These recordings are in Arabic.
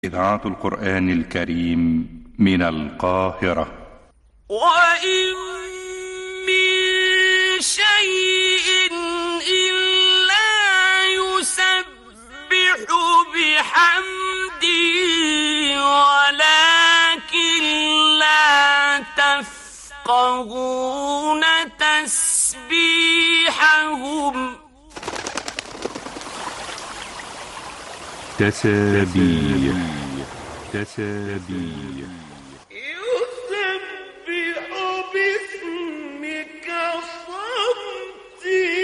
إذاعة القرآن الكريم من القاهرة. وإن من شيء إلا يسبح بحمده ولكن لا تفقهون تسبيحهم. تسابيح يسبح باسمك صمتي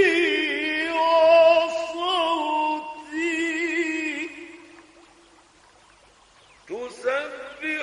وصوتي تسبح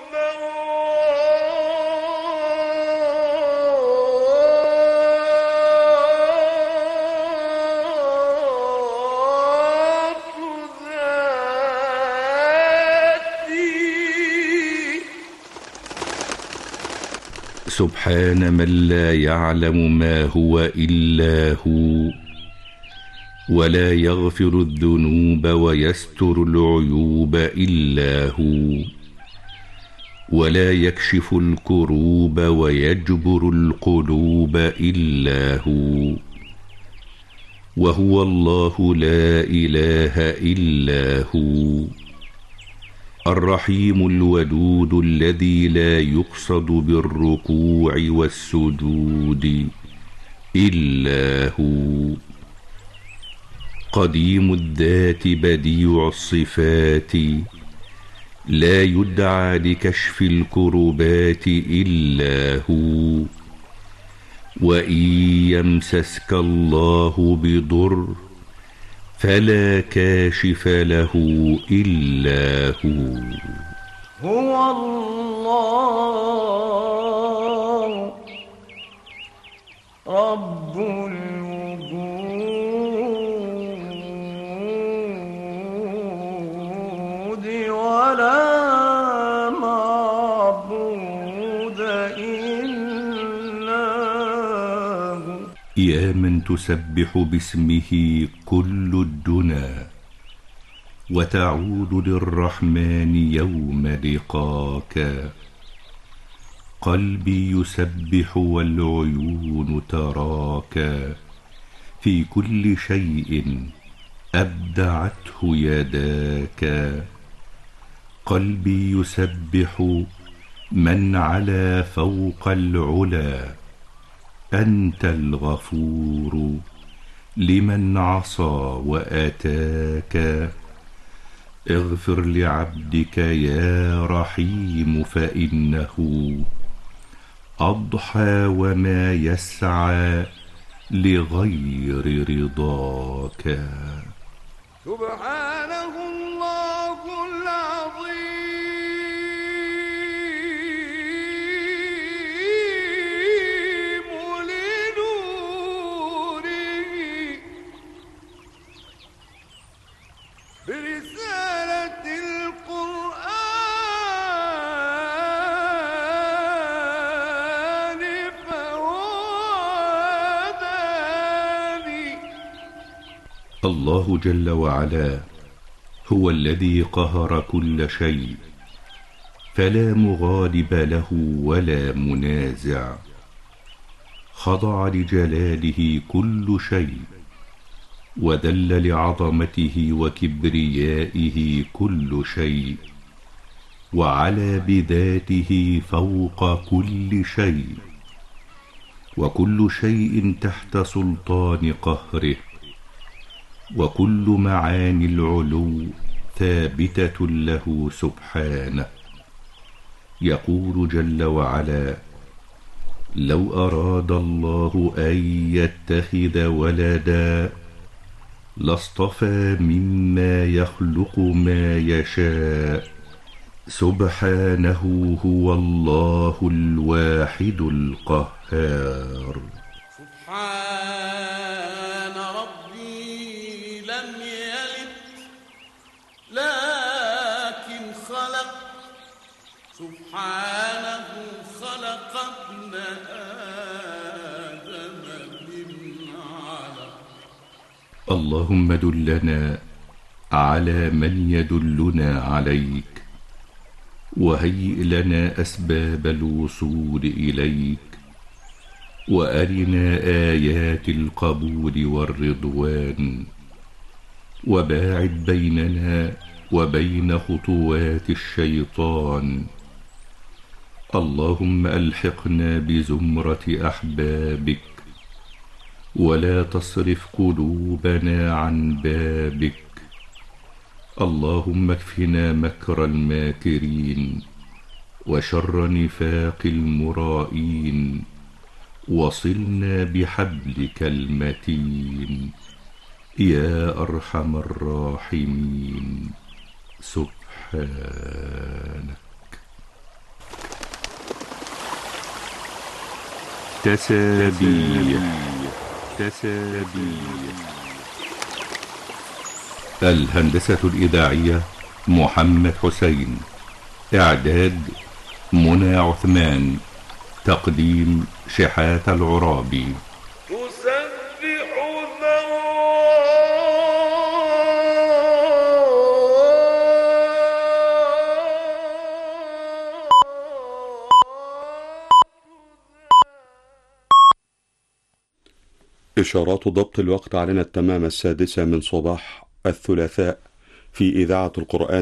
سبحان من لا يعلم ما هو إلا هو، ولا يغفر الذنوب ويستر العيوب إلا هو، ولا يكشف الكروب ويجبر القلوب إلا هو، وهو الله لا إله إلا هو، الرحيم الودود الذي لا يقصد بالركوع والسجود إلا هو، قديم الذات بديع الصفات لا يدعى لكشف الكربات إلا هو، وإن يمسسك الله بضر فلا كاشف له إلا هو. هو الله رب الوجود ولا معبود إلا هو. يا من تسبح باسمه كل الدنا وتعود للرحمن يوم لقاك، قلبي يسبح والعيون تراك، في كل شيء أبدعته يداك، قلبي يسبح من علا فوق العلا، أنت الغفور لمن عصى وأتاك، اغفر لعبدك يا رحيم فإنه أضحى وما يسعى لغير رضاك. سبحانه الله العظيم لنوره برسالة القرآن فهو هداني. الله جل وعلا هو الذي قهر كل شيء، فلا مغالب له ولا منازع، خضع لجلاله كل شيء، وذل لعظمته وكبريائه كل شيء، وعلى بذاته فوق كل شيء، وكل شيء تحت سلطان قهره، وكل معاني العلو ثابتة له سبحانه. يقول جل وعلا: لو أراد الله أن يتخذ ولدا لاصطفى مما يخلق ما يشاء، سبحانه هو الله الواحد القهار. سبحان ربي لم يلد لكن خلق، سبحانه خلق ابن آدم من علق. اللهم دلنا على من يدلنا عليك، وهيئ لنا أسباب الوصول إليك، وأرنا آيات القبول والرضوان، وباعد بيننا وبين خطوات الشيطان. اللهم ألحقنا بزمرة أحبابك، ولا تصرف قلوبنا عن بابك. اللهم اكفنا مكر الماكرين، وشر نفاق المرائين، وصلنا بحبلك المتين يا أرحم الراحمين. سبحانك. تسابيح. الهندسة الإذاعية محمد حسين. إعداد منى عثمان. تقديم شحات العرابي. إشارات ضبط الوقت علينا التمام 6:00 من صباح الثلاثاء في إذاعة القرآن